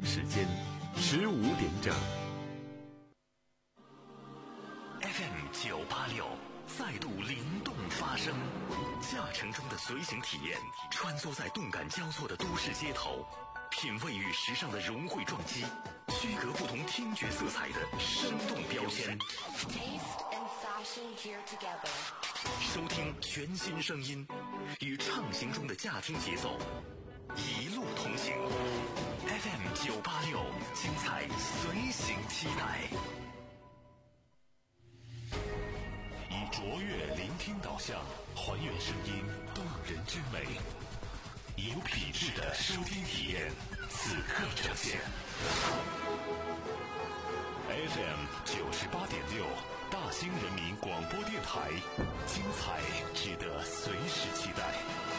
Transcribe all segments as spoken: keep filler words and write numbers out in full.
时间十五点整。 F M 九八六再度灵动发声，驾乘中的随行体验，穿梭在动感交错的都市街头，品味与时尚的融汇撞击，区隔不同听觉色彩的生动标签。收听全新声音，与畅行中的驾听节奏，一路同行。F M 九八六，精彩随行期待。以卓越聆听导向，还原声音动人之美，有品质的收听体验，此刻呈现。F M 九十八点六，大兴人民广播电台，精彩值得随时期待。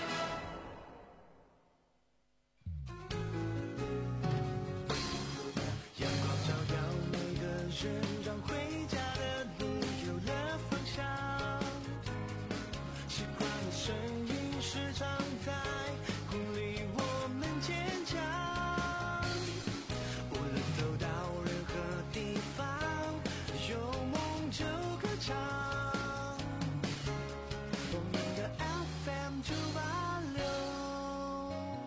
阳光照耀每个人，让回家的路有了方向。习惯的声音时常在鼓励我们坚强。无论走到任何地方，有梦就歌唱。我们的 F M 九八六。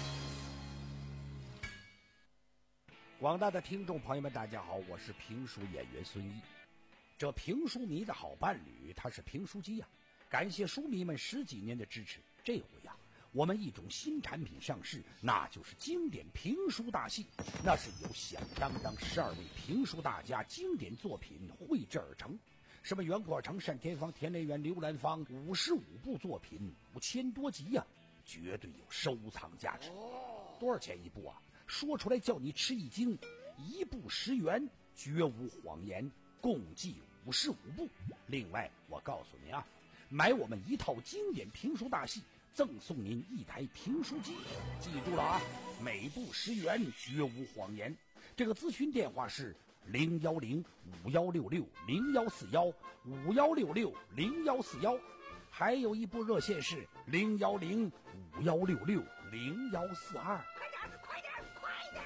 广大的听众朋友们，大家好，我是评书演员孙毅。这评书迷的好伴侣，他是评书机呀、啊！感谢书迷们十几年的支持。这回呀、啊，我们一种新产品上市，那就是经典评书大戏。那是由响当当十二位评书大家经典作品绘制而成，什么袁国成、单田芳、田连元、刘兰芳，五十五部作品，五千多集呀、啊，绝对有收藏价值。多少钱一部啊？说出来叫你吃一惊，一部十元，绝无谎言，共计五十五部。另外我告诉您啊，买我们一套经典评书大戏，赠送您一台评书机。记住了啊，每部十元，绝无谎言。这个咨询电话是零幺零五幺六六零幺四幺五幺六六零幺四幺，还有一部热线是零幺零五幺六六零幺四二。快点快点快点！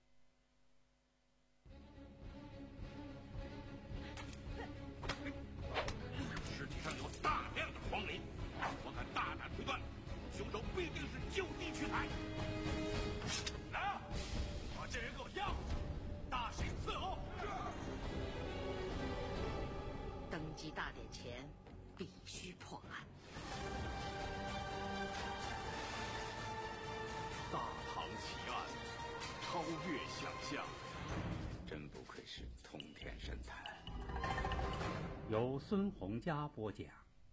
尸体上有大量的黄磷，我敢大胆推断，凶手必定是就地取材。来啊，把这人给我押回去，大审伺候。 登基大典前必须破案。 大唐奇案，超越想象， 真不愧是通天神探。 由孙洪佳播讲。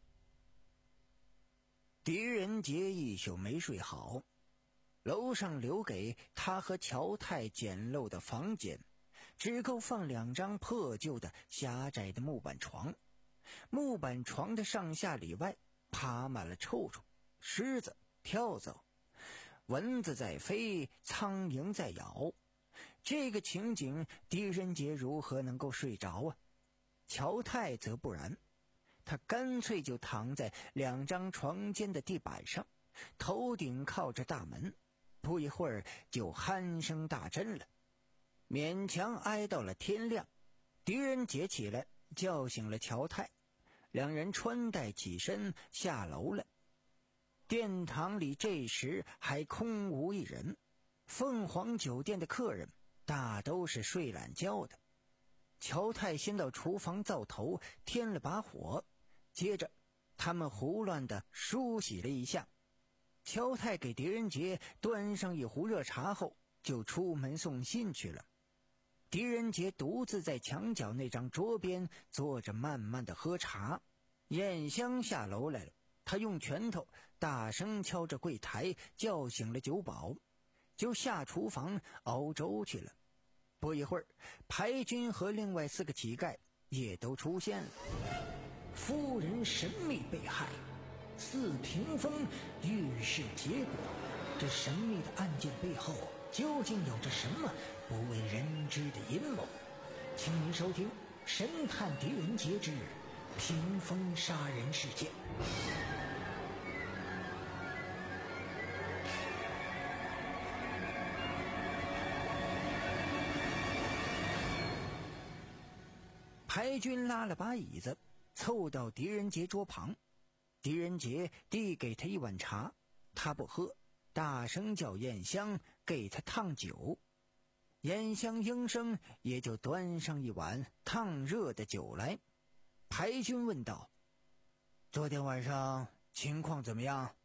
狄仁杰一宿没睡好，楼上留给他和乔太简陋的房间，只够放两张破旧的狭窄的木板床。木板床的上下里外爬满了臭虫、虱子、跳蚤，蚊子在飞，苍蝇在咬。这个情景，狄仁杰如何能够睡着啊？乔太则不然，他干脆就躺在两张床间的地板上，头顶靠着大门，不一会儿就鼾声大震了。勉强挨到了天亮，狄仁杰起来叫醒了乔太，两人穿戴起身下楼了。殿堂里这时还空无一人，凤凰酒店的客人大都是睡懒觉的。乔太先到厨房灶头添了把火，接着他们胡乱地梳洗了一下。乔太给狄仁杰端上一壶热茶后，就出门送信去了。狄仁杰独自在墙角那张桌边坐着，慢慢地喝茶。燕香下楼来了，他用拳头大声敲着柜台，叫醒了酒保，就下厨房熬粥去了。不一会儿，牌军和另外四个乞丐也都出现了。夫人神秘被害，四屏风遇事结果，这神秘的案件背后究竟有着什么不为人知的阴谋？请您收听《神探狄仁杰之屏风杀人事件》。 排军拉了把椅子，凑到狄仁杰桌旁。狄仁杰递给他一碗茶，他不喝，大声叫燕香给他烫酒。燕香应声，也就端上一碗烫热的酒来。排军问道：昨天晚上情况怎么样？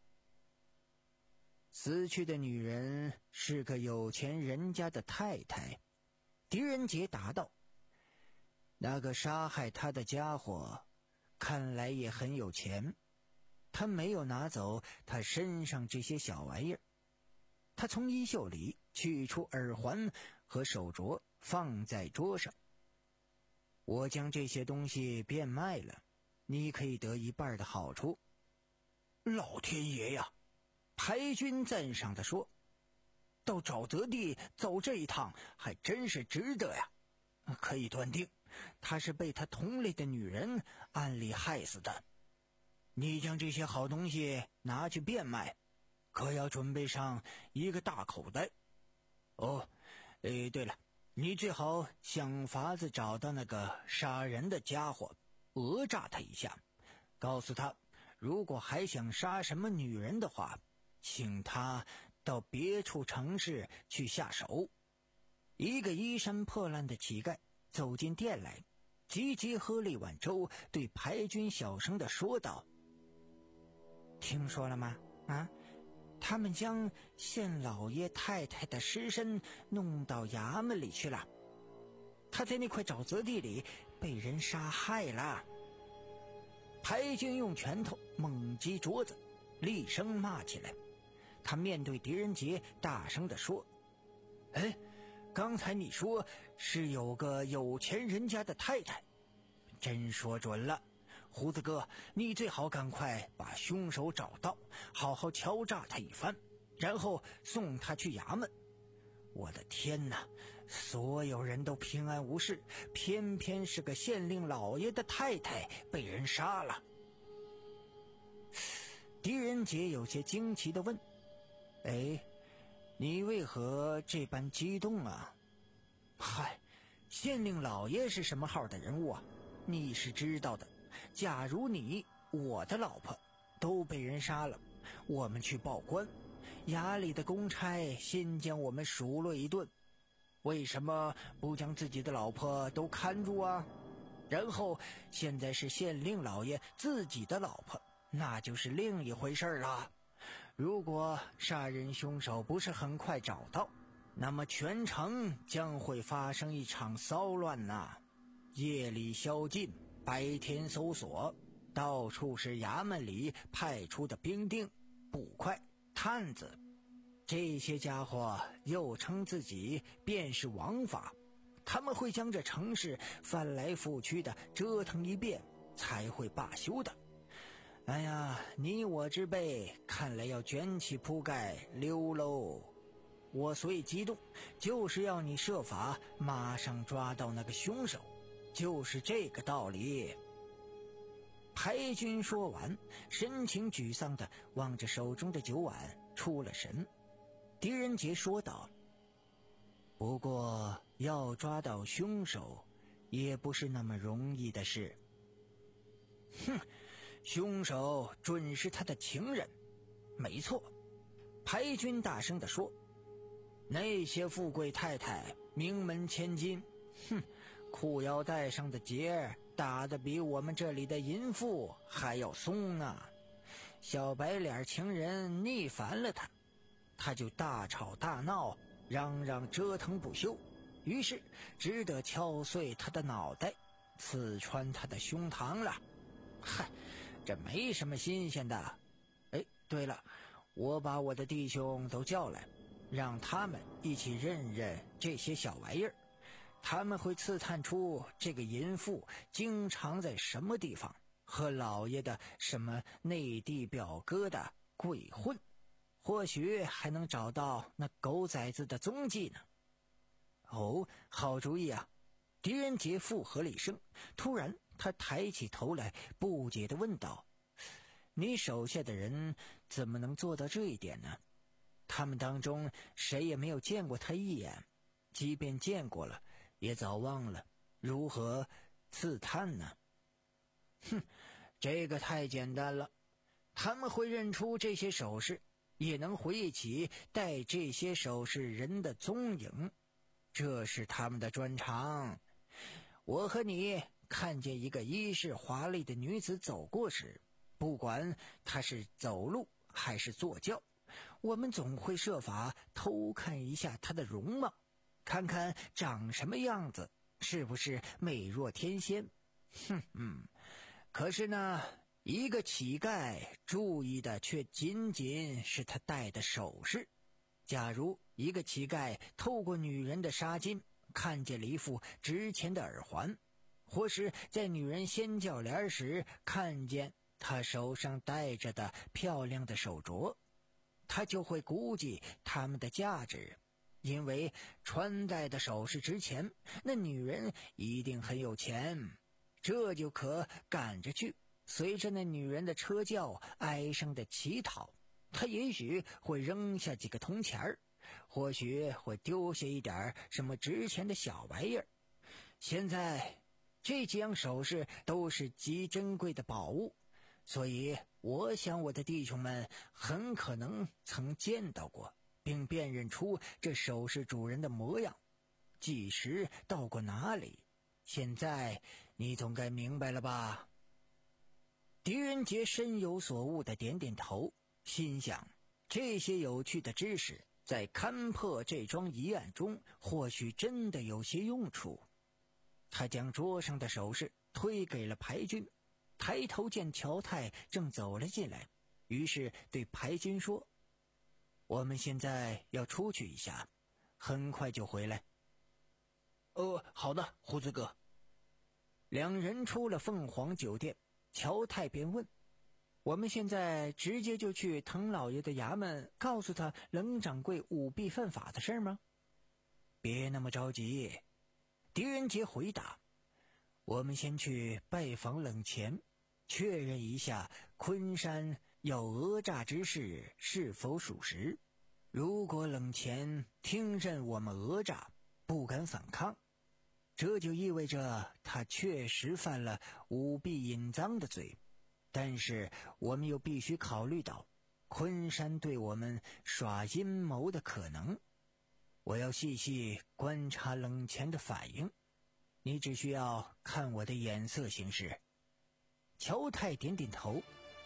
死去的女人是个有钱人家的太太。狄仁杰答道：那个杀害他的家伙看来也很有钱，他没有拿走他身上这些小玩意儿。他从衣袖里取出耳环和手镯，放在桌上。我将这些东西变卖了，你可以得一半的好处。老天爷呀！排军赞赏地说，到沼泽地走这一趟还真是值得呀。可以断定他是被他同类的女人暗里害死的。你将这些好东西拿去变卖，可要准备上一个大口袋。哦，诶，对了，你最好想法子找到那个杀人的家伙，讹诈他一下，告诉他如果还想杀什么女人的话，请他到别处城市去下手。一个衣衫破烂的乞丐走进店来，急急喝了一碗粥，对排军小声地说道：听说了吗？啊，他们将县老爷太太的尸身弄到衙门里去了，他在那块沼泽地里被人杀害了。排军用拳头猛击桌子，厉声骂起来。他面对狄仁杰大声地说：哎，刚才你说是有个有钱人家的太太，真说准了。胡子哥，你最好赶快把凶手找到，好好敲诈他一番，然后送他去衙门。我的天哪，所有人都平安无事，偏偏是个县令老爷的太太被人杀了。狄仁杰有些惊奇地问：哎，你为何这般激动啊？嗨，县令老爷是什么号的人物啊？你是知道的。假如你我的老婆都被人杀了，我们去报官，衙里的公差先将我们数落一顿，为什么不将自己的老婆都看住啊？然后现在是县令老爷自己的老婆，那就是另一回事了。如果杀人凶手不是很快找到，那么全城将会发生一场骚乱呐、啊！夜里宵禁，白天搜索，到处是衙门里派出的兵丁、捕快、探子，这些家伙又称自己便是王法，他们会将这城市翻来覆去的折腾一遍，才会罢休的。哎呀，你我之辈看来要卷起铺盖溜喽！我所以激动，就是要你设法马上抓到那个凶手，就是这个道理。排军说完，神情沮丧地望着手中的酒碗，出了神。狄仁杰说道：不过要抓到凶手也不是那么容易的事。哼，凶手准是他的情人。没错，排军大声地说，那些富贵太太名门千金，哼，裤腰带上的结打得比我们这里的淫妇还要松啊！小白脸情人逆烦了他，他就大吵大闹，嚷嚷折腾不休，于是只得敲碎他的脑袋，刺穿他的胸膛了。嗨，这没什么新鲜的。哎，对了，我把我的弟兄都叫来，让他们一起认认这些小玩意儿，他们会刺探出这个淫妇经常在什么地方和老爷的什么内地表哥的鬼混，或许还能找到那狗崽子的踪迹呢。哦，好主意啊！狄仁杰附和了一声，突然他抬起头来，不解地问道：你手下的人怎么能做到这一点呢？他们当中谁也没有见过他一眼，即便见过了也早忘了，如何刺探呢？哼，这个太简单了，他们会认出这些首饰，也能回忆起戴这些首饰人的踪影，这是他们的专长。我和你看见一个衣饰华丽的女子走过时，不管她是走路还是坐轿，我们总会设法偷看一下她的容貌，看看长什么样子，是不是美若天仙。哼哼，可是呢，一个乞丐注意的却仅仅是他戴的首饰。假如一个乞丐透过女人的纱巾看见了一副值钱的耳环，或是在女人掀轿帘时看见她手上戴着的漂亮的手镯，他就会估计它们的价值，因为穿戴的首饰值钱，那女人一定很有钱，这就可赶着去随着那女人的车轿哀伤的乞讨。他也许会扔下几个铜钱儿，或许会丢下一点什么值钱的小玩意儿。现在这几样首饰都是极珍贵的宝物，所以我想我的弟兄们很可能曾见到过，并辨认出这首饰主人的模样，几时到过哪里。现在你总该明白了吧？狄仁杰深有所悟地点点头，心想这些有趣的知识在勘破这桩疑案中或许真的有些用处。他将桌上的首饰推给了排军，抬头见乔太正走了进来，于是对排军说：我们现在要出去一下，很快就回来。 呃，好的，胡子哥。 两人出了凤凰酒店，乔太便问：我们现在直接就去滕老爷的衙门，告诉他冷掌柜舞弊犯法的事吗？别那么着急，狄仁杰回答，我们先去拜访冷钱，确认一下昆山有讹诈之事是否属实。如果冷钱听任我们讹诈，不敢反抗，这就意味着他确实犯了舞弊隐赃的罪。但是我们又必须考虑到昆山对我们耍阴谋的可能。我要细细观察冷钱的反应，你只需要看我的眼色行事。乔太点点头。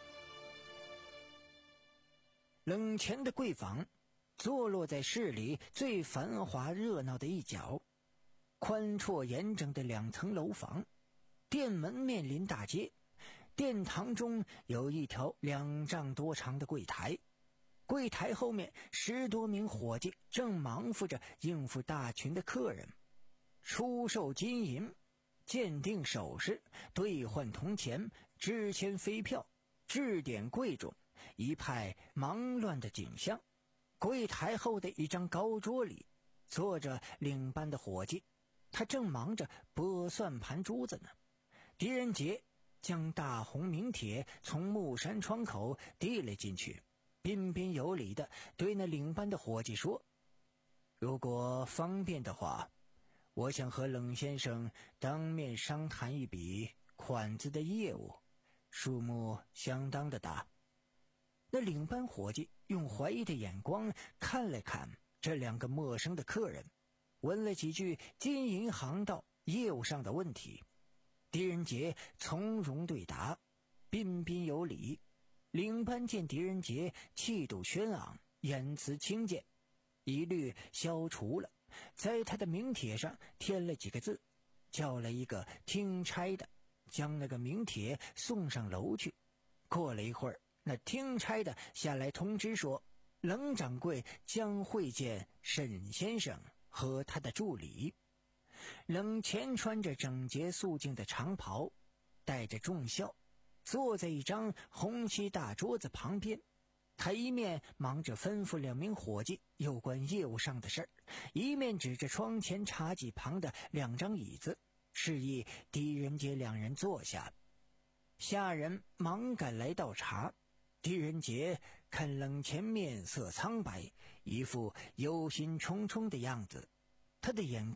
冷钱的贵坊坐落在市里最繁华热闹的一角，宽绰严整的两层楼房，店门面临大街，殿堂中有一条两丈多长的柜台，柜台后面十多名伙计正忙活着应付大群的客人，出售金银，鉴定首饰，兑换铜钱，支签飞票，制点贵重，一派忙乱的景象。柜台后的一张高桌里坐着领班的伙计，他正忙着拨算盘珠子呢。狄仁杰将大红名帖从木山窗口递了进去，彬彬有礼地对那领班的伙计说：如果方便的话，我想和冷先生当面商谈一笔款子的业务，数目相当的大。那领班伙计用怀疑的眼光看了看这两个陌生的客人，问了几句金银行道业务上的问题。狄仁杰从容对答，彬彬有礼。领班见狄仁杰气度轩昂，言辞清简，疑虑消除了，在他的名帖上添了几个字，叫了一个听差的将那个名帖送上楼去。过了一会儿，那听差的下来通知说，冷掌柜将会见沈先生和他的助理。冷钱穿着整洁素净的长袍，带着重笑，坐在一张红漆大桌子旁边。他一面忙着吩咐两名伙计有关业务上的事儿，一面指着窗前茶几旁的两张椅子，示意狄仁杰两人坐下。下人忙赶来倒茶。狄仁杰看冷钱面色苍白，一副忧心忡忡的样子，他的眼光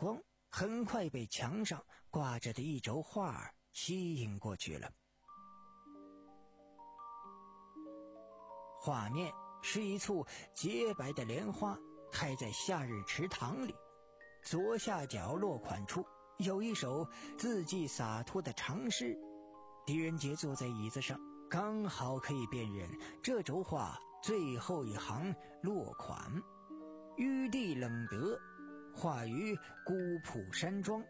很快被墙上挂着的一轴画吸引过去了。画面是一簇洁白的莲花开在夏日池塘里，左下角落款处有一首字迹洒脱的长诗。狄仁杰坐在椅子上，刚好可以辨认这轴画最后一行落款：玉帝冷德，画于孤浦山庄。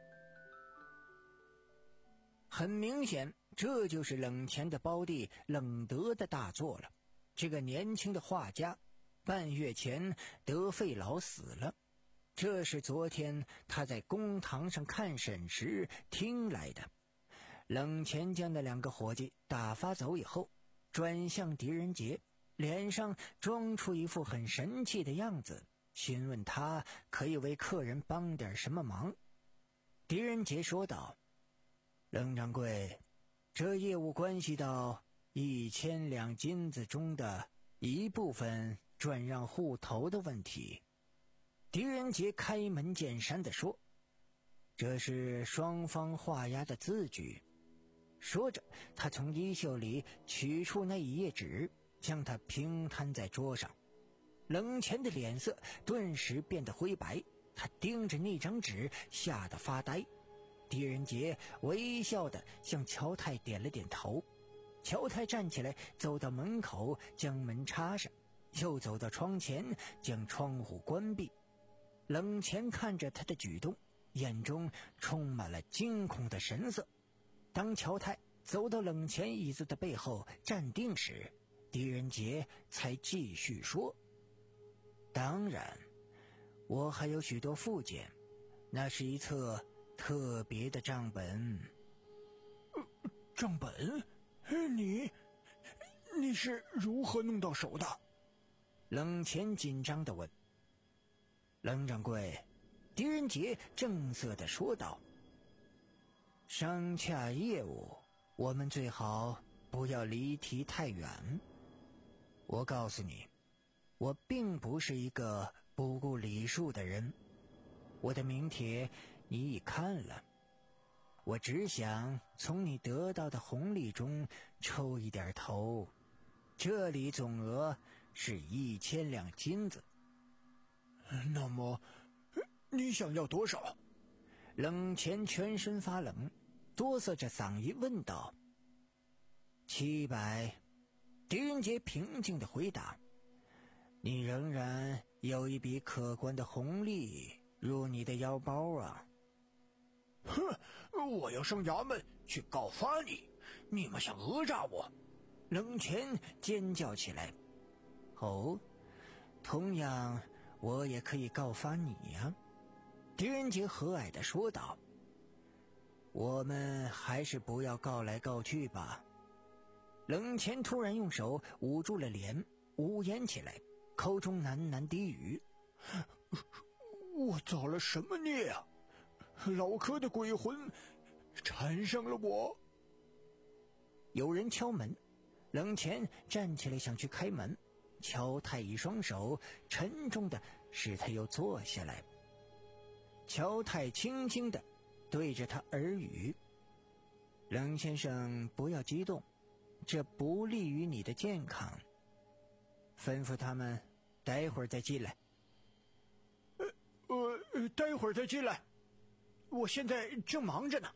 很明显，这就是冷钱的胞弟冷德的大作了。这个年轻的画家半月前得肺痨死了，这是昨天他在公堂上看审时听来的。冷钱将那两个伙计打发走以后，转向狄仁杰，脸上装出一副很神气的样子，询问他可以为客人帮点什么忙。狄仁杰说道：冷掌柜，这业务关系到一千两金子中的一部分转让户头的问题。狄仁杰开门见山地说：这是双方画押的字据。说着，他从衣袖里取出那一页纸，将它平摊在桌上。冷钱的脸色顿时变得灰白，他盯着那张纸吓得发呆。狄仁杰微笑地向乔太点了点头。乔太站起来走到门口，将门插上，又走到窗前，将窗户关闭。冷钱看着他的举动，眼中充满了惊恐的神色。当乔太走到冷钱椅子的背后站定时，狄仁杰才继续说：当然，我还有许多附件，那是一册特别的账本。 呃、账本？你你是如何弄到手的？ 冷钱紧张地问。冷掌柜，狄仁杰正色地说道：商洽业务，我们最好不要离题太远。我告诉你，我并不是一个不顾礼数的人。我的名帖你已看了，我只想从你得到的红利中抽一点头。这里总额是一千两金子。 那么你想要多少？ 冷钱全身发冷，哆嗦着嗓音问道：七百。狄仁杰平静地回答：你仍然有一笔可观的红利入你的腰包啊。 哼，我要上衙门去告发你，你们想讹诈我？ 冷钱尖叫起来。哦，同样我也可以告发你呀。狄仁杰和蔼地说道：我们还是不要告来告去吧。冷钱突然用手捂住了脸，呜咽起来，口中喃喃低语： 我造了什么孽啊？老柯的鬼魂缠上了我。 有人敲门，冷钱站起来想去开门，乔太一双手沉重的使他又坐下来。乔太轻轻的对着他耳语：冷先生，不要激动，这不利于你的健康。吩咐他们待会儿再进来。 呃呃，待会儿再进来，我现在正忙着呢。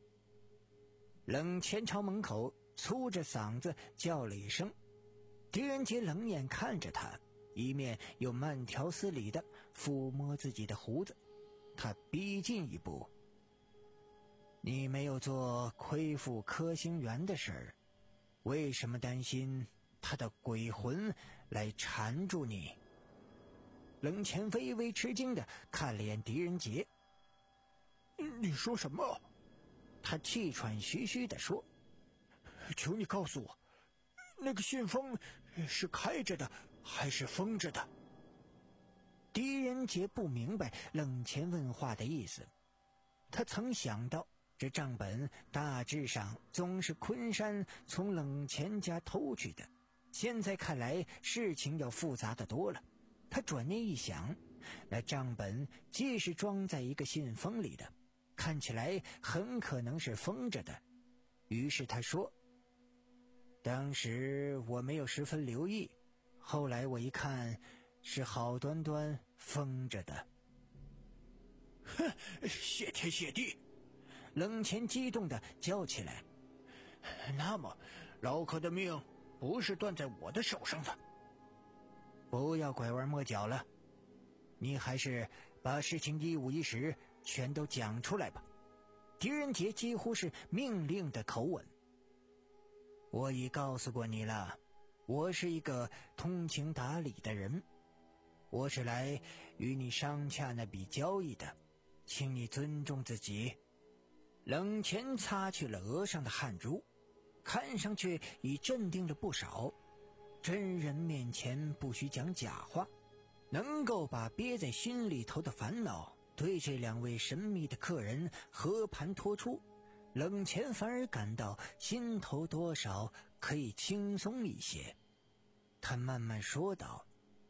冷钱朝门口粗着嗓子叫了一声。狄仁杰冷眼看着他，一面又慢条斯理地抚摸自己的胡子。他逼近一步：你没有做亏负柯兴元的事儿，为什么担心他的鬼魂来缠住你？冷钱微微吃惊地看了眼狄仁杰。 你说什么？ 他气喘吁吁地说： 求你告诉我，那个信封是开着的还是封着的？ 狄仁杰不明白冷钱问话的意思。他曾想到这账本大致上总是昆山从冷钱家偷去的，现在看来事情要复杂的多了。他转念一想，那账本既是装在一个信封里的， 看起来很可能是封着的。于是他说：当时我没有十分留意，后来我一看是好端端封着的。 哼，谢天谢地！ 冷钱激动地叫起来。 那么老柯的命不是断在我的手上的。 不要拐弯抹角了，你还是把事情一五一十全都讲出来吧。狄仁杰几乎是命令的口吻。我已告诉过你了，我是一个通情达理的人，我是来与你商洽那笔交易的，请你尊重自己。冷钱擦去了额上的汗珠，看上去已镇定了不少。真人面前不许讲假话，能够把憋在心里头的烦恼对这两位神秘的客人和盘托出，冷钱反而感到心头多少可以轻松一些。他慢慢说道：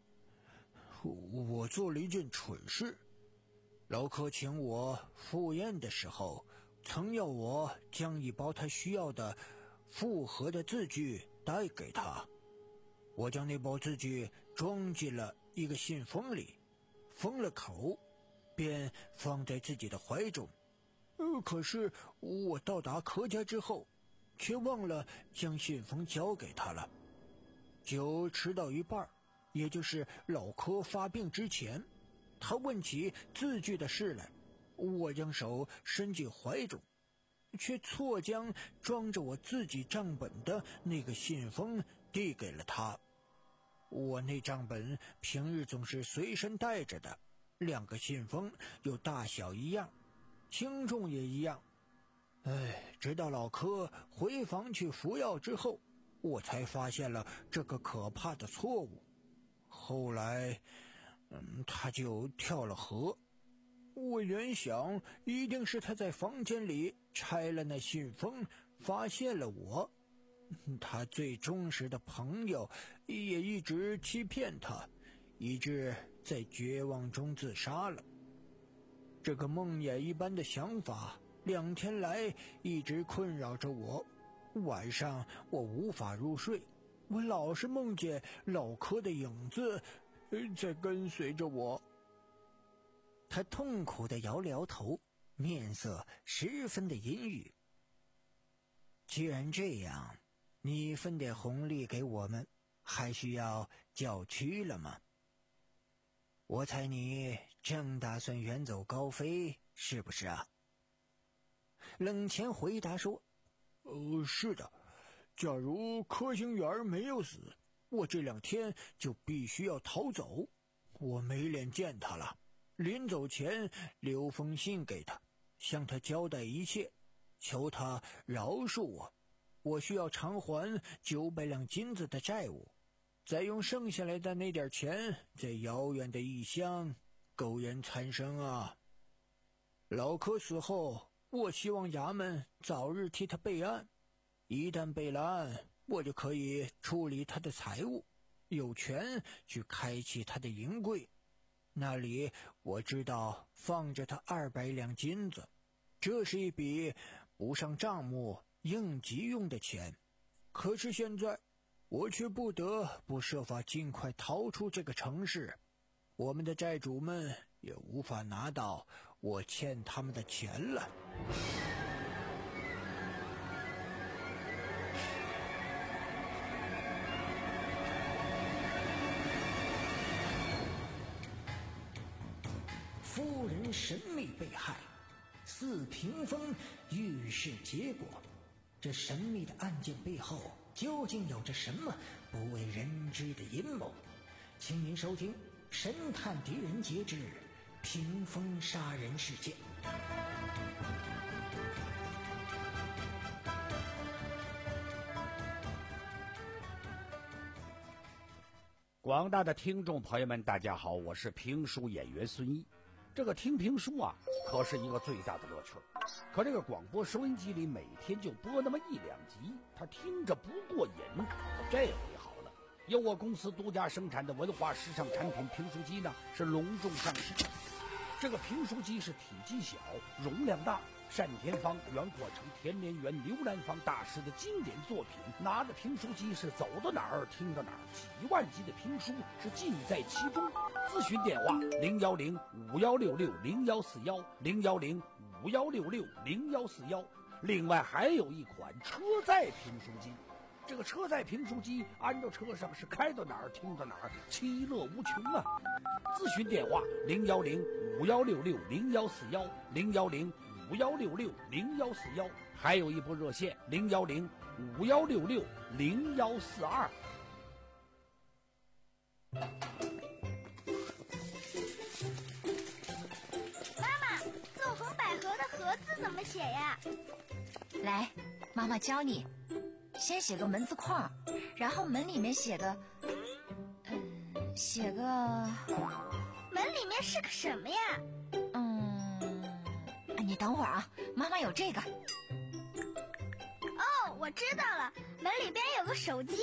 我做了一件蠢事，老柯请我赴宴的时候，曾要我将一包他需要的复合的字据带给他。我将那包字据装进了一个信封里，封了口，便放在自己的怀中。呃，可是我到达柯家之后，却忘了将信封交给他了。酒吃到一半，也就是老柯发病之前，他问起字据的事来，我将手伸进怀中，却错将装着我自己账本的那个信封递给了他。我那账本平日总是随身带着的，两个信封又大小一样，轻重也一样。哎，直到老柯回房去服药之后，我才发现了这个可怕的错误。后来，嗯，他就跳了河。我原想一定是他在房间里拆了那信封，发现了我。他最忠实的朋友也一直欺骗他，以致在绝望中自杀了。这个梦魇一般的想法两天来一直困扰着我，晚上我无法入睡，我老是梦见老柯的影子在跟随着我。 他痛苦地摇了摇头，面色十分的阴郁。既然这样，你分点红利给我们，还需要叫屈了吗？我猜你正打算远走高飞，是不是啊？冷钱回答说： 呃，是的，假如柯兴元没有死，我这两天就必须要逃走。我没脸见他了，临走前留封信给他，向他交代一切，求他饶恕我。我需要偿还九百两金子的债务，再用剩下来的那点钱，在遥远的异乡苟延残生啊！老柯死后，我希望衙门早日替他备案，一旦备了案，我就可以处理他的财物，有权去开启他的银柜，那里我知道放着他二百两金子，这是一笔不上账目应急用的钱。可是现在我却不得不设法尽快逃出这个城市，我们的债主们也无法拿到我欠他们的钱了。 夫人神秘被害，四屏风预示结果。这神秘的案件背后究竟有着什么不为人知的阴谋？请您收听《神探狄仁杰之屏风杀人事件》。 广大的听众朋友们，大家好，我是评书演员孙一。这个听评书啊，可是一个最大的乐趣。可这个广播收音机里每天就播那么一两集，他听着不过瘾。这回好了，由我公司独家生产的文化时尚产品评书机呢，是隆重上市。 这个评书机是体积小，容量大。单田芳、袁阔成、田连元、刘兰芳大师的经典作品，拿着评书机是走到哪儿听到哪儿，几万集的评书是尽在其中。咨询电话零幺零五幺六六零幺四幺零幺零五幺六六零幺四幺。另外还有一款车载评书机，这个车载评书机安到车上是开到哪儿听到哪儿，其乐无穷啊！咨询电话零幺零五幺六六零幺四幺零幺零五幺六六零幺四幺，还有一部热线零幺零五幺六六零幺四二。 妈妈，纵横捭阖的阖字怎么写呀？ 来，妈妈教你。先写个门字框，然后门里面写个，嗯，写个。 门里面是个什么呀？ 嗯，你等会儿啊，妈妈有这个。 哦，我知道了，门里边有个手机。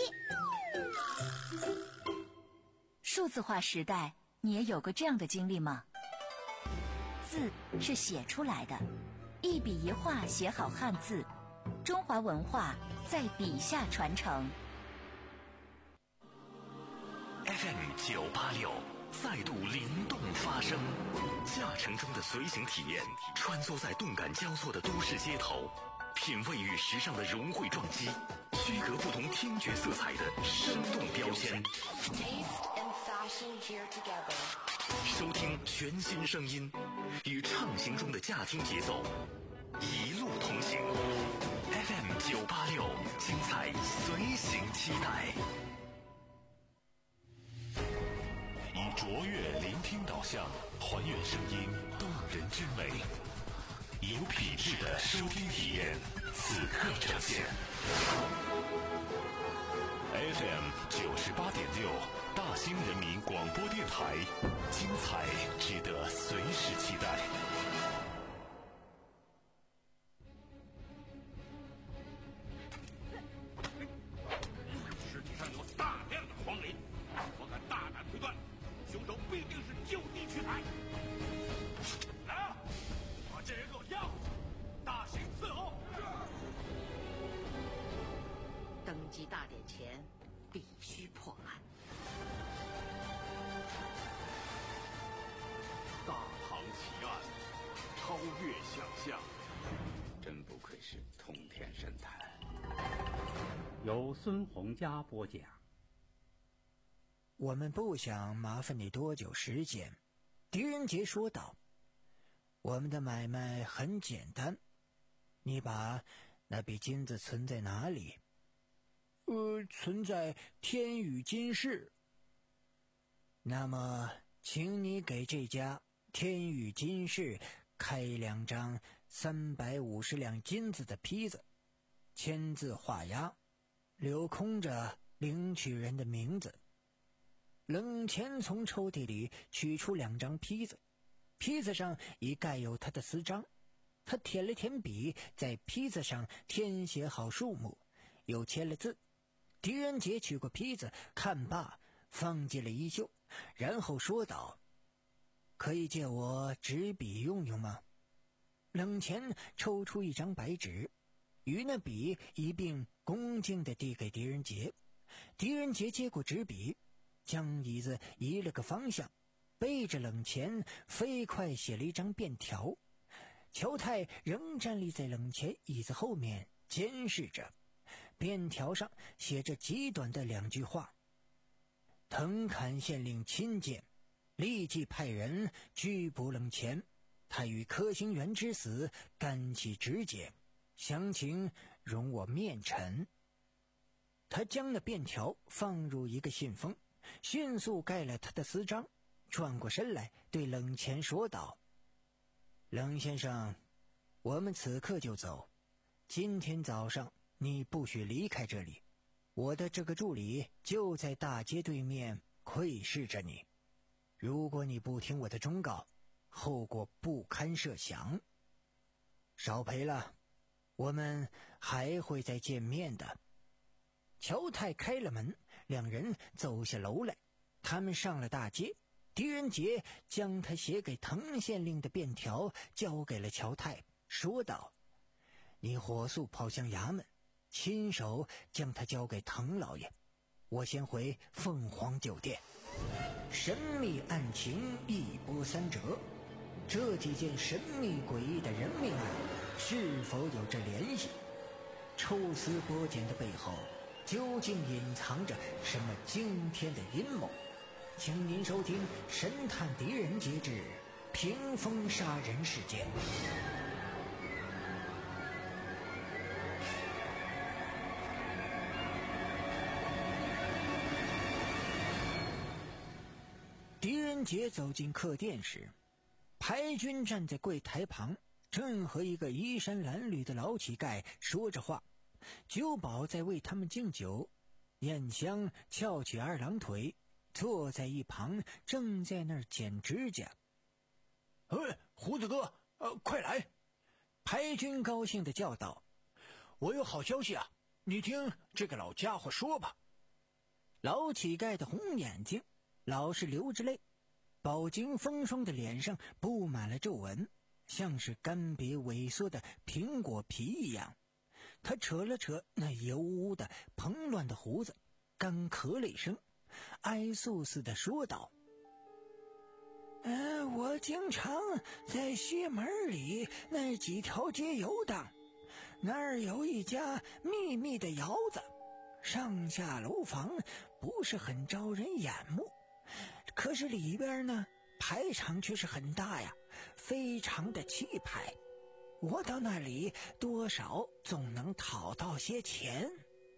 数字化时代，你也有过这样的经历吗？字是写出来的，一笔一画写好汉字，中华文化在笔下传承。 F M 九八六再度灵动发声，驾乘中的随行体验，穿梭在动感交错的都市街头，品味与时尚的融汇撞击，区隔不同听觉色彩的生动标签。收听全新声音，与畅行中的驾听节奏，一路同行。F M 九八六，精彩随行期待。 以卓越聆听导向，还原声音动人之美，有品质的收听体验，此刻呈现。F M 九十八点六，大兴人民广播电台，精彩值得随时期待。 凶手必定是就地取材。来啊，把这人给我押，大刑伺候。 登基大典前，必须破案。 大唐奇案，超越想象。 真不愧是通天神探。 由孙洪佳播讲。 我们不想麻烦你多久时间，狄仁杰说道。我们的买卖很简单，你把那笔金子存在哪里？呃，存在天宇金饰。那么，请你给这家天宇金饰开两张三百五十两金子的坯子，签字画押，留空着领取人的名字。 冷钱从抽屉里取出两张坯子，坯子上已盖有他的私章。他舔了舔笔，在坯子上填写好数目，又签了字。狄仁杰取过坯子，看罢，放进了衣袖，然后说道：“可以借我纸笔用用吗？”冷钱抽出一张白纸，与那笔一并恭敬地递给狄仁杰。狄仁杰接过纸笔。 将椅子移了个方向，背着冷钱飞快写了一张便条。乔太仍站立在冷钱椅子后面监视着。便条上写着极短的两句话：“藤坎县令亲见，立即派人拘捕冷钱。他与柯兴元之死干系直接，详情容我面陈。”他将那便条放入一个信封。 迅速盖了他的私章，转过身来对冷钱说道：“冷先生，我们此刻就走。今天早上你不许离开这里，我的这个助理就在大街对面窥视着你。如果你不听我的忠告，后果不堪设想。少赔了，我们还会再见面的。”乔太开了门。 两人走下楼来，他们上了大街。 狄仁杰将他写给滕县令的便条交给了乔太，说道：你火速跑向衙门，亲手将他交给滕老爷，我先回凤凰酒店。神秘案情一波三折，这几件神秘诡异的人命案是否有着联系？抽丝剥茧的背后究竟隐藏着什么惊天的阴谋？请您收听《神探狄仁杰之屏风杀人事件》。狄仁杰走进客店时，排军站在柜台旁，正和一个衣衫褴褛的老乞丐说着话。酒保在为他们敬酒，燕香翘起二郎腿，坐在一旁，正在那儿剪指甲。 哎，胡子哥，呃，快来！ 排军高兴地叫道： 我有好消息啊，你听这个老家伙说吧。 老乞丐的红眼睛老是流着泪，饱经风霜的脸上布满了皱纹，像是干瘪萎缩的苹果皮一样。他扯了扯那油污的蓬乱的胡子，干咳了一声，哀诉似的说道：呃，我经常在西门里那几条街游荡，那儿有一家秘密的窑子，上下楼房不是很招人眼目，可是里边呢排场却是很大呀，非常的气派。我到那里多少总能讨到些钱。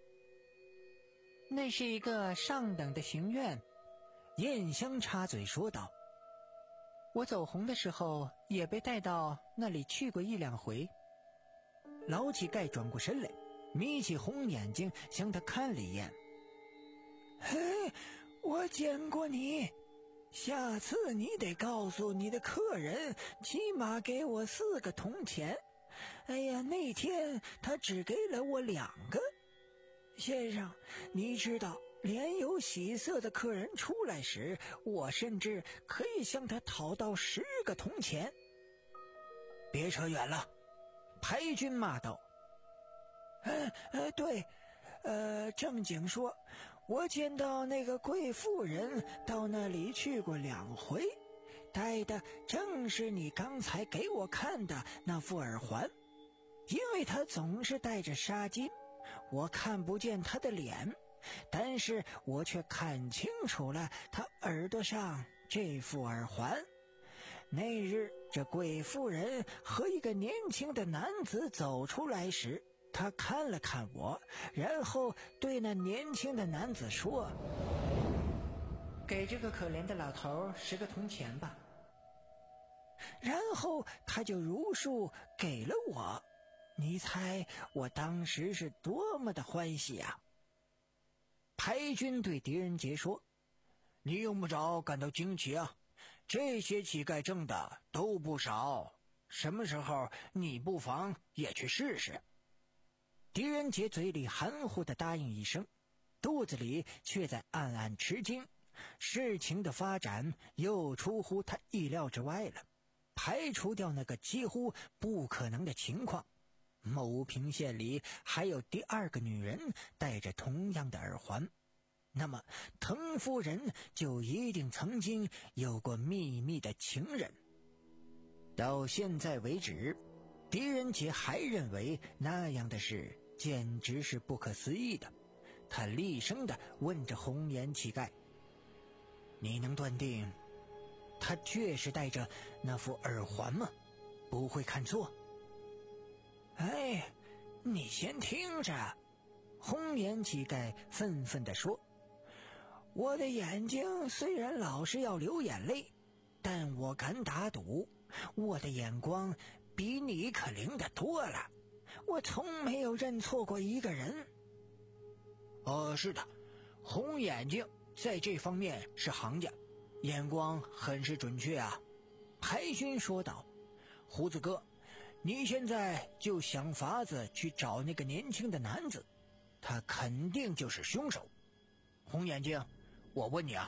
那是一个上等的行院，燕香插嘴说道。我走红的时候也被带到那里去过一两回。老乞丐转过身来，眯起红眼睛向他看了一眼。嘿，我见过你，下次你得告诉你的客人，起码给我四个铜钱。哎呀，那天他只给了我两个。先生，你知道，脸有喜色的客人出来时，我甚至可以向他讨到十个铜钱。别扯远了，排军骂道。呃呃，对，呃，正经说，我见到那个贵妇人到那里去过两回，戴的正是你刚才给我看的那副耳环。因为她总是戴着纱巾，我看不见她的脸，但是我却看清楚了她耳朵上这副耳环。那日这贵妇人和一个年轻的男子走出来时，她看了看我，然后对那年轻的男子说：给这个可怜的老头十个铜钱吧。然后他就如数给了我。你猜我当时是多么的欢喜啊！排军对狄仁杰说：你用不着感到惊奇啊，这些乞丐挣的都不少，什么时候你不妨也去试试。狄仁杰嘴里含糊地答应一声，肚子里却在暗暗吃惊，事情的发展又出乎他意料之外了。排除掉那个几乎不可能的情况，牟平县里还有第二个女人戴着同样的耳环，那么滕夫人就一定曾经有过秘密的情人。到现在为止，狄仁杰还认为那样的事简直是不可思议的。他厉声地问着红颜乞丐：你能断定他确实戴着那副耳环吗？不会看错？哎，你先听着，红颜乞丐愤愤地说，我的眼睛虽然老是要流眼泪，但我敢打赌，我的眼光比你可灵得多了，我从没有认错过一个人。哦，是的，红眼睛在这方面是行家，眼光很是准确啊。排军说道。胡子哥，你现在就想法子去找那个年轻的男子，他肯定就是凶手。红眼睛，我问你啊，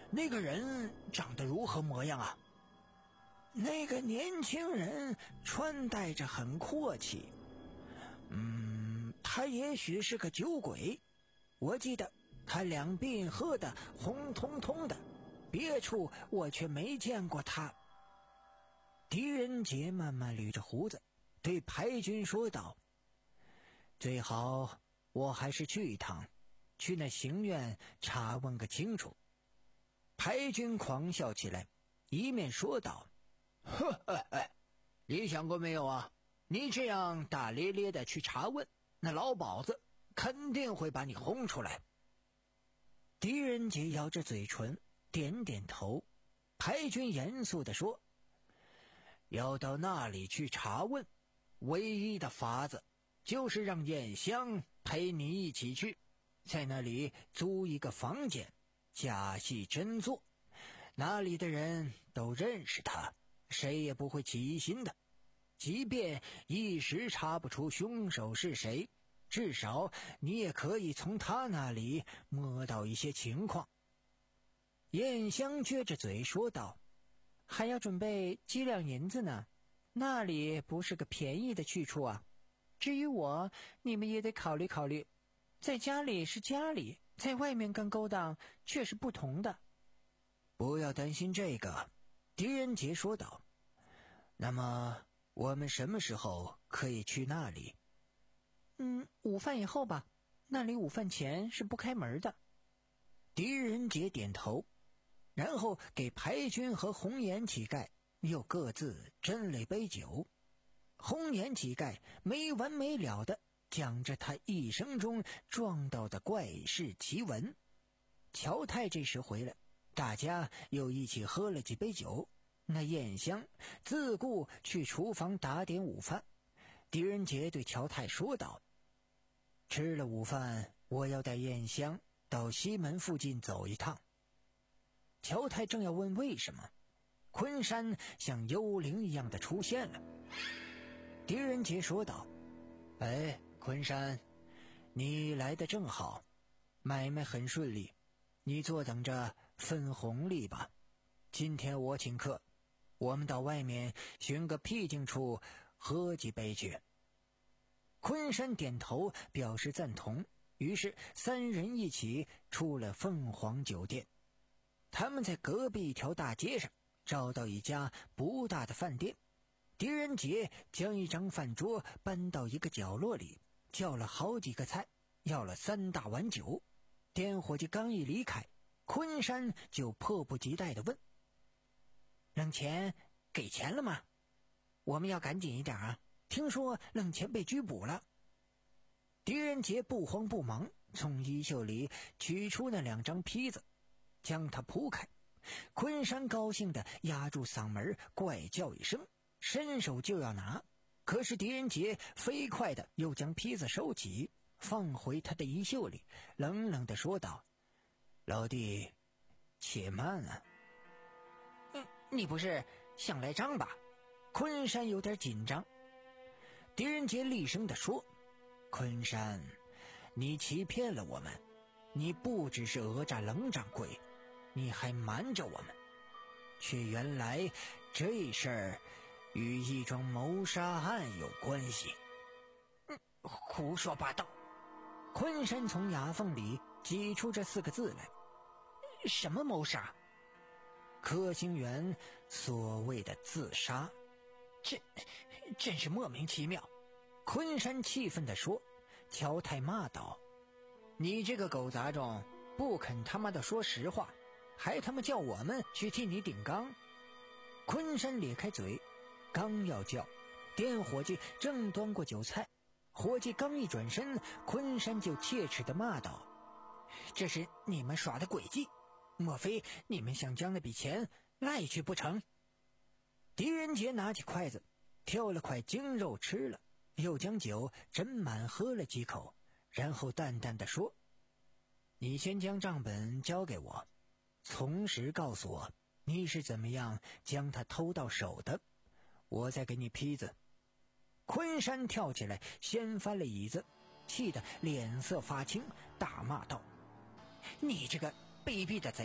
那个人长得如何模样啊？那个年轻人穿戴着很阔气。嗯，他也许是个酒鬼。我记得他两鬓喝得红彤彤的，别处我却没见过他。狄仁杰慢慢捋着胡子，对排军说道：最好我还是去一趟，去那刑院查问个清楚。排军狂笑起来，一面说道：呵呵呵，你想过没有啊？你这样大咧咧的去查问，那老鸨子肯定会把你轰出来。狄仁杰咬着嘴唇，点点头。排军严肃地说：要到那里去查问，唯一的法子就是让燕香陪你一起去，在那里租一个房间，假戏真做，那里的人都认识他，谁也不会起疑心的。即便一时查不出凶手是谁，至少你也可以从他那里摸到一些情况。燕香撅着嘴说道：还要准备几两银子呢，那里不是个便宜的去处啊。至于我，你们也得考虑考虑，在家里是家里，在外面干勾当却是不同的。不要担心这个，狄仁杰说道。那么我们什么时候可以去那里？嗯，午饭以后吧，那里午饭前是不开门的。狄仁杰点头，然后给排军和红颜乞丐又各自斟了一杯酒。红颜乞丐没完没了的讲着他一生中撞到的怪事奇闻。乔太这时回来，大家又一起喝了几杯酒。那燕香自顾去厨房打点午饭。狄仁杰对乔太说道：吃了午饭，我要带燕香到西门附近走一趟。乔太正要问为什么，昆山像幽灵一样的出现了。狄仁杰说道：哎，昆山，你来得正好，买卖很顺利，你坐等着分红利吧。今天我请客，我们到外面寻个僻静处喝几杯去。昆山点头表示赞同，于是三人一起出了凤凰酒店。他们在隔壁一条大街上找到一家不大的饭店，狄仁杰将一张饭桌搬到一个角落里，叫了好几个菜，要了三大碗酒。店伙计刚一离开，昆山就迫不及待地问：冷钱给钱了吗？我们要赶紧一点啊，听说冷钱被拘捕了。狄仁杰不慌不忙从衣袖里取出那两张坯子，将它铺开。昆山高兴地压住嗓门怪叫一声，伸手就要拿，可是狄仁杰飞快地又将坯子收起，放回他的衣袖里，冷冷地说道：老弟，且慢啊。嗯，你不是想来账吧？昆山有点紧张。狄仁杰厉声地说：昆山，你欺骗了我们，你不只是讹诈冷掌柜，你还瞒着我们，却原来这事儿与一桩谋杀案有关系。嗯，胡说八道。昆山从牙缝里挤出这四个字来：什么谋杀？柯兴元所谓的自杀，这真是莫名其妙。昆山气愤地说。乔太骂道：你这个狗杂种，不肯他妈的说实话，还他妈叫我们去替你顶缸。昆山咧开嘴，刚要叫，店伙计正端过酒菜，伙计刚一转身，昆山就切齿地骂道：这是你们耍的诡计，莫非你们想将那笔钱赖去不成？狄仁杰拿起筷子挑了块精肉吃了，又将酒斟满喝了几口，然后淡淡地说：你先将账本交给我，从实告诉我你是怎么样将它偷到手的，我再给你坯子。昆山跳起来掀翻了椅子，气得脸色发青，大骂道：你这个卑鄙的贼，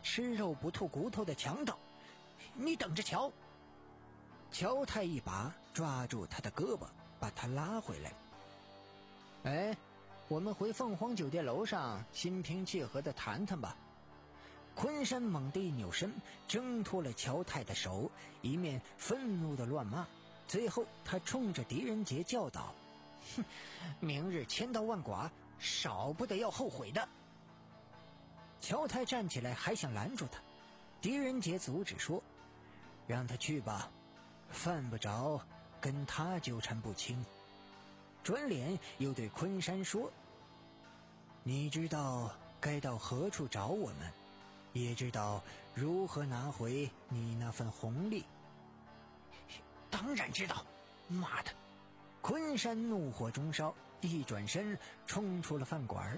吃肉不吐骨头的强盗，你等着瞧！乔太一把抓住他的胳膊，把他拉回来。哎，我们回凤凰酒店楼上心平气和地谈谈吧。昆山猛地一扭身，挣脱了乔太的手，一面愤怒地乱骂，最后他冲着狄仁杰叫道：哼，明日千刀万剐，少不得要后悔的。乔太站起来还想拦住他，狄仁杰阻止说：让他去吧，犯不着跟他纠缠不清。转脸又对昆山说：你知道该到何处找我们，也知道如何拿回你那份红利。当然知道，妈的！昆山怒火中烧，一转身冲出了饭馆。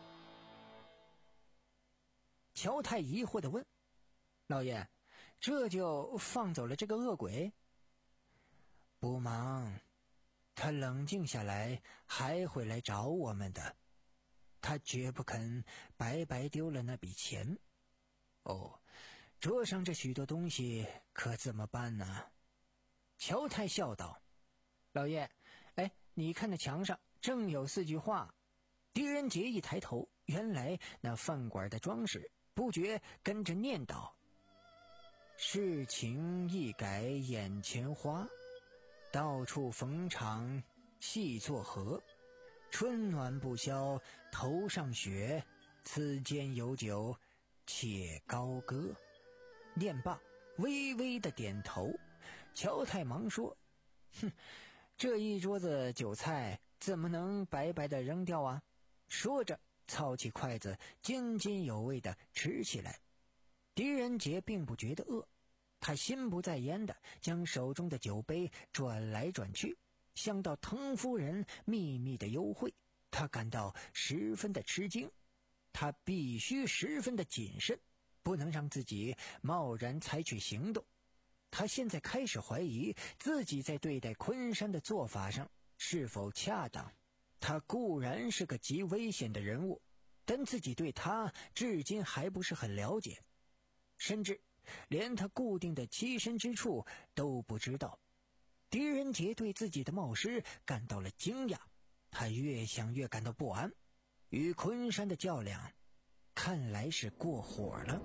乔太疑惑地问：老爷，这就放走了这个恶鬼？不忙，他冷静下来还会来找我们的，他绝不肯白白丢了那笔钱。哦，桌上这许多东西可怎么办呢？乔太笑道：老爷，哎，你看那墙上正有四句话。狄仁杰一抬头，原来那饭馆的装饰不觉跟着念叨：事情一改眼前花，到处逢场细作和，春暖不消头上雪，此间有酒且高歌。念罢微微的点头。乔太忙说：哼，这一桌子酒菜怎么能白白的扔掉啊？说着操起筷子津津有味地吃起来。狄仁杰并不觉得饿，他心不在焉地将手中的酒杯转来转去，想到滕夫人秘密的幽会，他感到十分的吃惊。他必须十分的谨慎，不能让自己贸然采取行动。他现在开始怀疑自己在对待昆山的做法上是否恰当。他固然是个极危险的人物，但自己对他至今还不是很了解，甚至连他固定的栖身之处都不知道。狄仁杰对自己的冒失感到了惊讶，他越想越感到不安，与昆山的较量看来是过火了。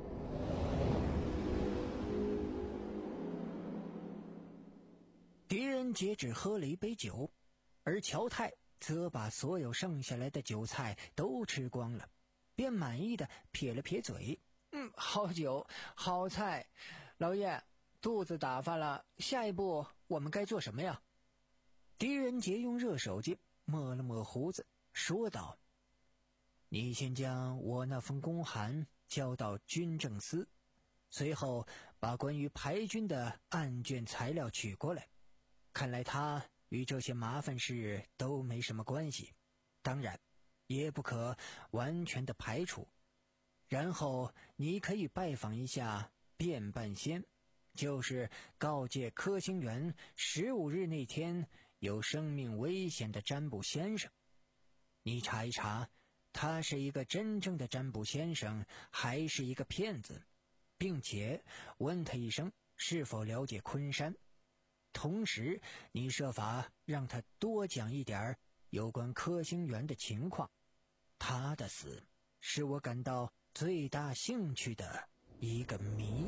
狄仁杰只喝了一杯酒，而乔太则把所有剩下来的酒菜都吃光了，便满意的撇了撇嘴：嗯，好酒，好菜，老爷，肚子打发了，下一步我们该做什么呀？狄仁杰用热手巾抹了抹胡子，说道：你先将我那封公函交到军政司，随后把关于排军的案卷材料取过来。看来他与这些麻烦事都没什么关系，当然也不可完全的排除。然后你可以拜访一下卞半仙，就是告诫柯兴元十五日那天有生命危险的占卜先生。你查一查，他是一个真正的占卜先生还是一个骗子，并且问他一声是否了解昆山。同时你设法让他多讲一点有关柯兴元的情况，他的死是我感到最大兴趣的一个谜。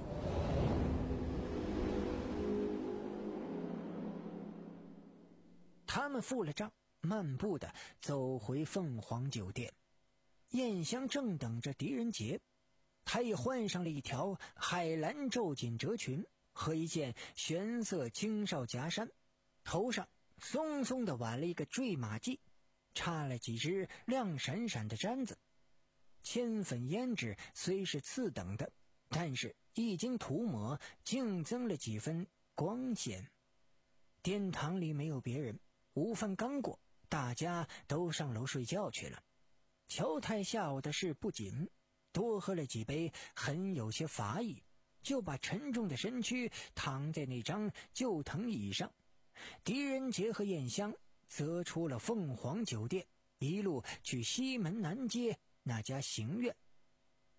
他们付了账，漫步地走回凤凰酒店。燕香正等着狄仁杰，他也换上了一条海蓝皱锦褶裙和一件玄色青哨夹衫，头上松松地挽了一个坠马髻，插了几只亮闪闪的簪子。铅粉胭脂虽是次等的，但是一经涂抹，竟增了几分光鲜。殿堂里没有别人，午饭刚过，大家都上楼睡觉去了。乔太下午的事不紧，多喝了几杯，很有些乏意，就把沉重的身躯躺在那张旧藤椅上。狄仁杰和燕香则出了凤凰酒店，一路去西门南街那家行院。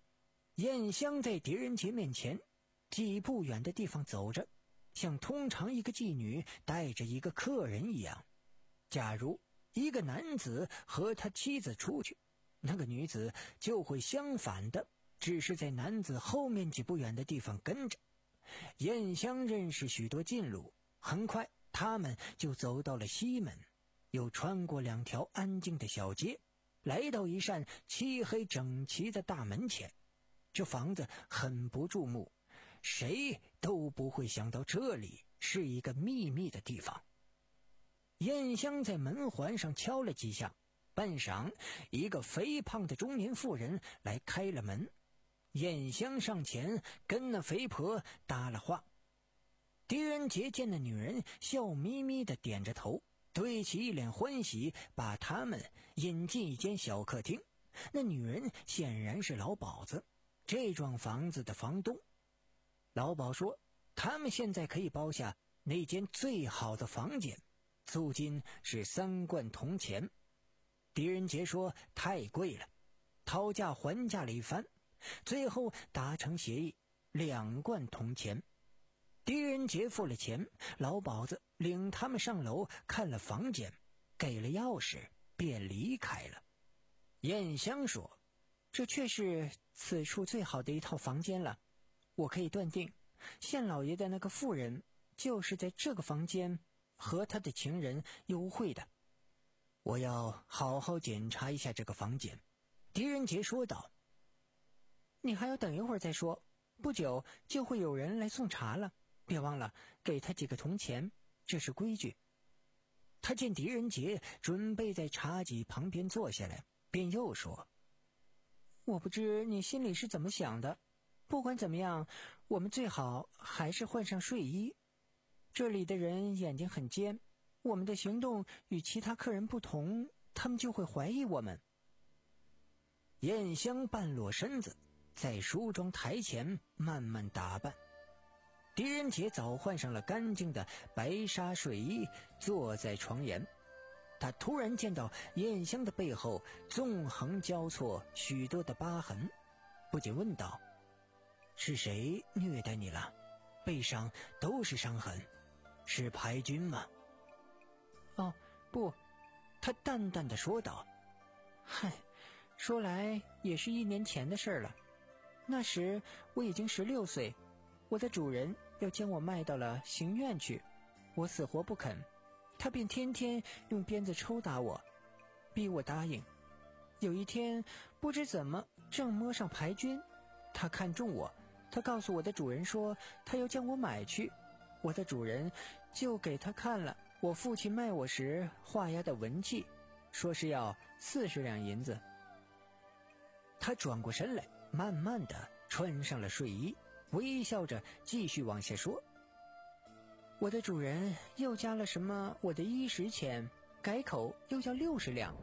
燕香在狄仁杰面前几步远的地方走着，像通常一个妓女带着一个客人一样。假如一个男子和他妻子出去，那个女子就会相反的，只是在男子后面几步远的地方跟着。燕香认识许多近路，很快他们就走到了西门，又穿过两条安静的小街，来到一扇漆黑整齐的大门前。这房子很不注目，谁都不会想到这里是一个秘密的地方。燕香在门环上敲了几下，半晌，一个肥胖的中年妇人来开了门。燕香上前跟那肥婆搭了话。狄仁杰见那女人笑眯眯地点着头，对其一脸欢喜，把他们引进一间小客厅。那女人显然是老鸨子，这幢房子的房东。老鸨说他们现在可以包下那间最好的房间，租金是三贯铜钱。狄仁杰说太贵了，讨价还价了一番，最后达成协议，两贯铜钱。狄仁杰付了钱，老鸨子领他们上楼看了房间，给了钥匙，便离开了。燕香说，这却是此处最好的一套房间了，我可以断定，县老爷的那个妇人就是在这个房间和他的情人幽会的。我要好好检查一下这个房间。狄仁杰说道。你还要等一会儿再说，不久就会有人来送茶了，别忘了给他几个铜钱，这是规矩。他见狄仁杰准备在茶几旁边坐下来，便又说，我不知你心里是怎么想的，不管怎么样，我们最好还是换上睡衣。这里的人眼睛很尖，我们的行动与其他客人不同，他们就会怀疑我们。燕香半裸身子在梳妆台前慢慢打扮。狄仁杰早换上了干净的白纱睡衣，坐在床沿。他突然见到燕香的背后纵横交错许多的疤痕，不禁问道，是谁虐待你了？背上都是伤痕，是排军吗？哦，不，他淡淡的说道，嗨，说来也是一年前的事了。那时我已经十六岁，我的主人要将我卖到了刑院去，我死活不肯，他便天天用鞭子抽打我，逼我答应。有一天不知怎么正摸上排军，他看中我，他告诉我的主人说他要将我买去，我的主人就给他看了我父亲卖我时画押的文契，说是要四十两银子。他转过身来，慢慢的穿上了睡衣，微笑着继续往下说，我的主人又加了什么我的衣食钱，改口又要六十两。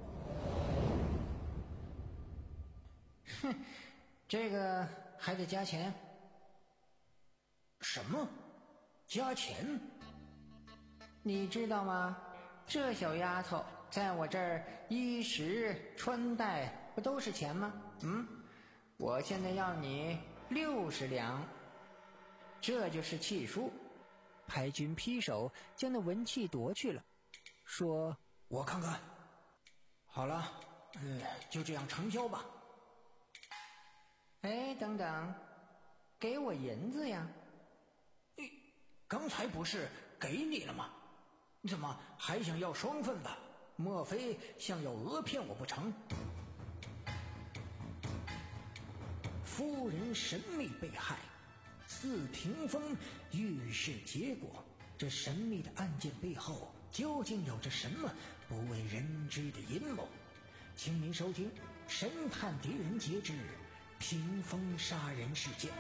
哼，这个还得加钱。 什么？加钱？ 你知道吗？这小丫头在我这儿衣食穿戴不都是钱吗？嗯，我现在要你六十两，这就是契书。排军劈手将那文契夺去了，说， 我看看。好了，嗯，就这样成交吧。 哎，等等，给我银子呀！ 刚才不是给你了吗？你怎么还想要双份吧？莫非想要讹骗我不成？夫人神秘被害，四屏风预示结果。这神秘的案件背后究竟有着什么不为人知的阴谋？请您收听《神探狄仁杰之屏风杀人事件》。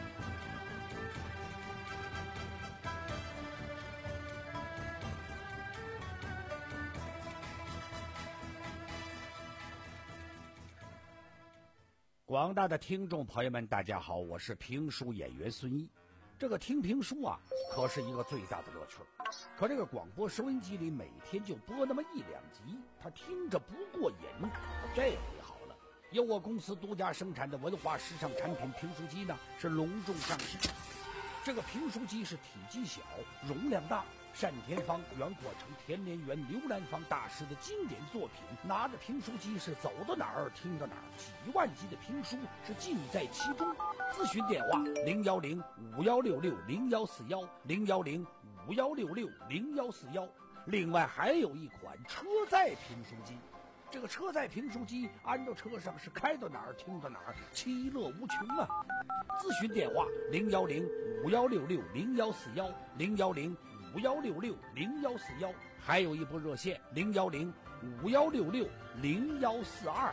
广大的听众朋友们，大家好，我是评书演员孙一。这个听评书啊，可是一个最大的乐趣。可这个广播收音机里每天就播那么一两集，他听着不过瘾。这回好了， 由我公司独家生产的文化时尚产品评书机呢是隆重上市。这个评书机是体积小，容量大，单田芳、袁阔成、田连元、刘兰芳大师的经典作品。拿着评书机是走到哪儿听到哪儿，几万集的评书是尽在其中。咨询电话零幺零五幺六六零幺四幺零幺零五幺六六零幺四幺。另外还有一款车载评书机。这个车载评书机安到车上是开到哪儿听到哪儿，其乐无穷啊！咨询电话零幺零五幺六六零幺四幺零幺零五幺六六零幺四幺，还有一部热线零幺零五幺六六零幺四二。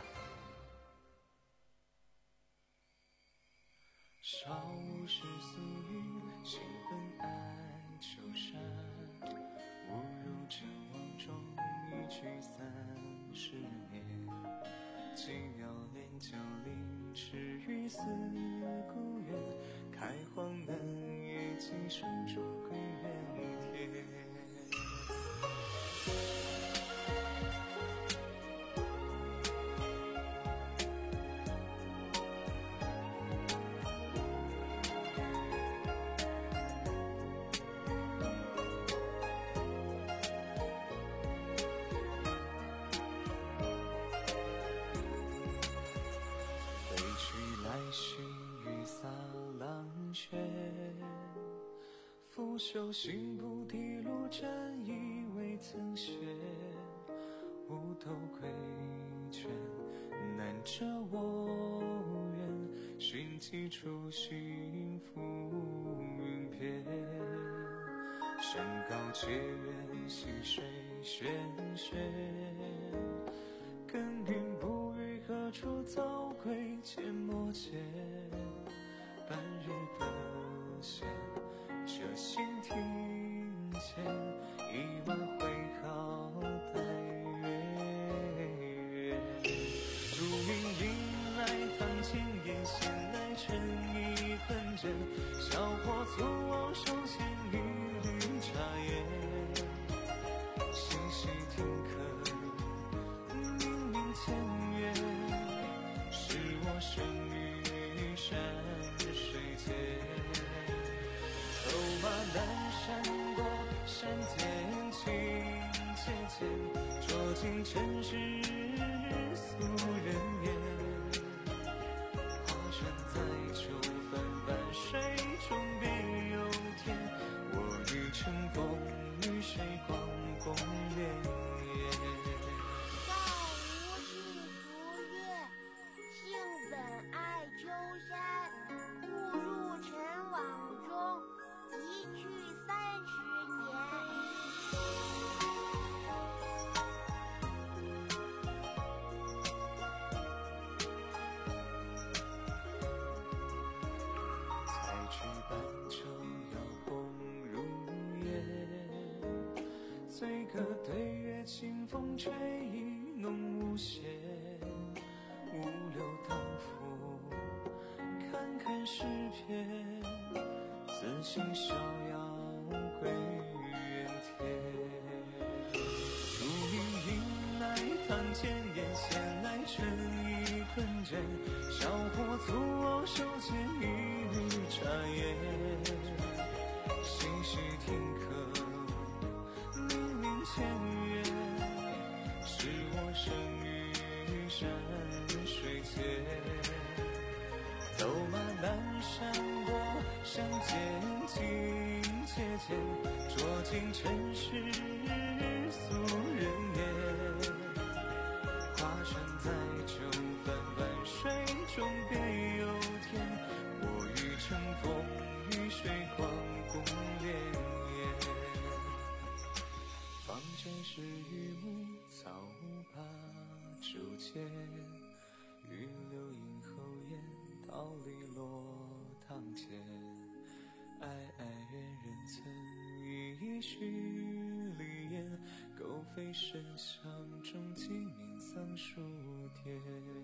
少时宿云，心本爱秋山。误入尘网中，一去三十年。寂寥连九岭，池鱼思故园。开荒南野，几声逐归原田。拂袖行不敌路，战役未曾歇。无头归卷，难遮我愿。寻几处幸福云片。山高且远，溪水喧喧。耕耘不语，何处早归阡陌间。半日的闲。这心庭前，一晚回好待月。如云迎来堂前燕，闲来晨一痕针。小伙坐望手牵一缕茶叶。细细听客，明明前月。是我生于山水间。走马南山过，山间情切切，捉尽尘世俗人面。划船载舟，泛泛水中别有天。我欲乘风与水光共潋少无戏俗月，性本爱秋山。误入尘网中，一去三十年。 采菊半秋，摇红如烟。醉歌对月，清风吹意浓无限。五柳当扶，看看诗篇。此情逍遥归原田。竹林迎来堂前燕，闲来晨一困枕。小伙坐手牵一缕茶叶。细细听客，明明前月。是我生于山水间。走马南山过，山间情切切，捉尽尘世俗人言。划船载舟，泛泛水中别有天。我欲乘风与水光共潋滟。方阵是榆木，草木把竹间。玉柳映后檐，桃李落堂前。哀哀怨人曾一许离言。狗吠深巷中，鸡鸣桑树颠。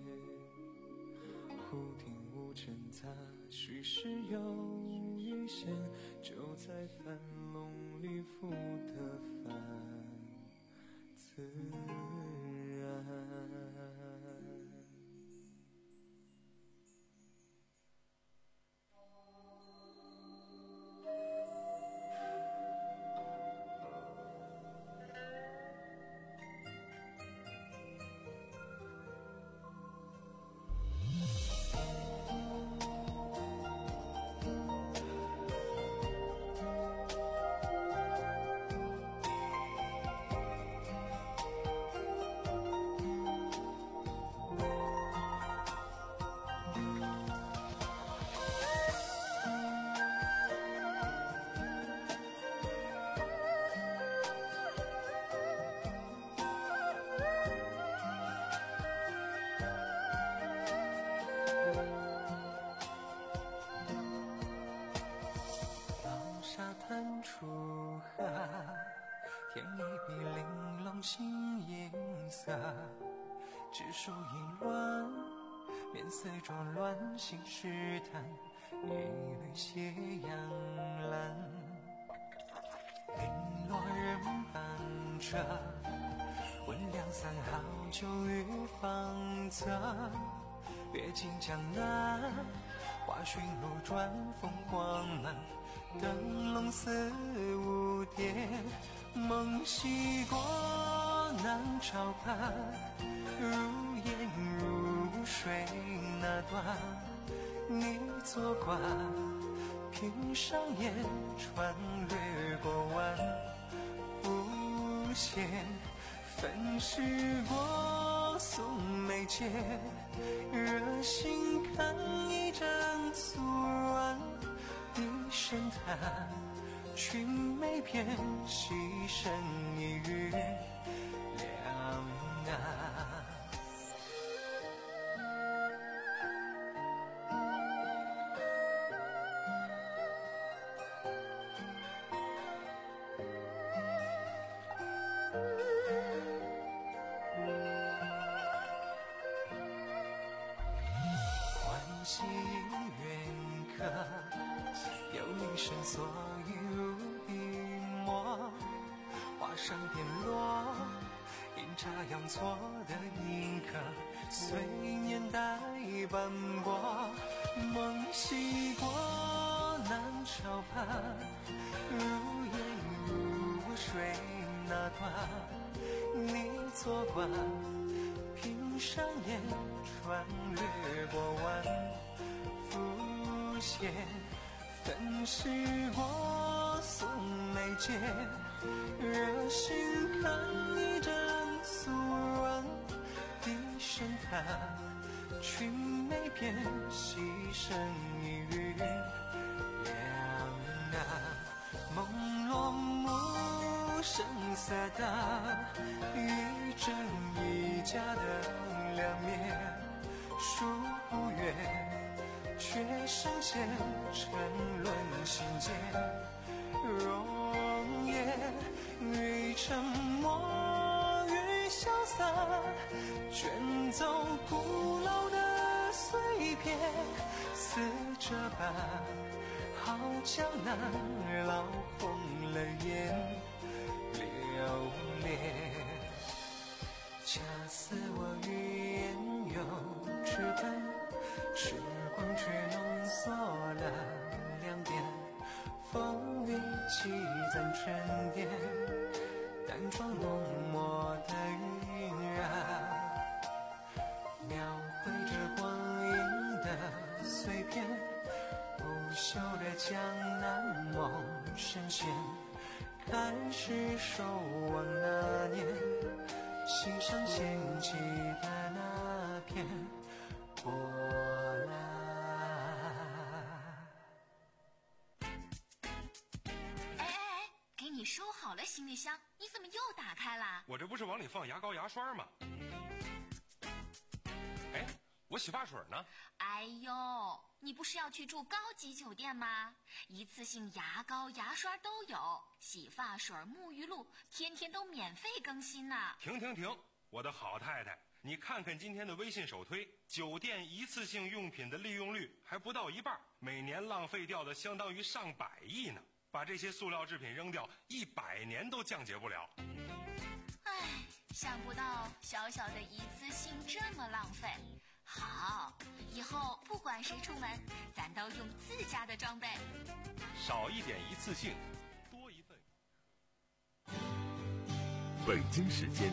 忽听无尘杂，虚实有一线。就在樊笼里复得返自然。 情颜色，只数已乱，面色中乱心试探，一缕斜阳蓝。零落人伴着，问两三好酒与芳泽。阅尽江南，花寻路转风光满，灯笼似蝴蝶，梦西过南朝畔，如烟如水那段，你坐挂凭上眼，穿越过弯，浮现粉饰过素眉间，热心看一盏素软，一声叹，裙眉边牺牲一语两岸。心远客，有一生所遇如笔墨，画上点落，阴差阳错的印刻，随年代斑驳，梦西过南朝畔，如烟如水那段，你坐挂凭上眼，穿越过弯，浮现粉饰过素眉间，热心看一盏素软，低声叹，裙眉边牺牲一语两岸。朦胧无声色的一真一假的两面，数不远，却深陷沉沦心间。容颜愈沉默愈潇洒，卷走古老的碎片，似这般好江南老红了眼，留恋。恰似我欲言又止奔，时光却浓缩了两点，风雨积攒沉淀，淡妆浓墨的晕染，描绘着光阴的碎片，不朽的江南梦深陷，开始守望那年，心上掀起的那片波澜。 哎哎哎，给你收好了行李箱，你怎么又打开了？ 我这不是往里放牙膏牙刷吗？哎，我洗发水呢？ 哎呦，你不是要去住高级酒店吗？一次性牙膏牙刷都有，洗发水沐浴露天天都免费更新呢。 停停停，我的好太太，你看看今天的微信首推，酒店一次性用品的利用率还不到一半，每年浪费掉的相当于上百亿呢。把这些塑料制品扔掉，一百年都降解不了。 唉，想不到小小的一次性这么浪费。好，以后不管谁出门，咱都用自家的装备。 少一点一次性，多一份。 北京时间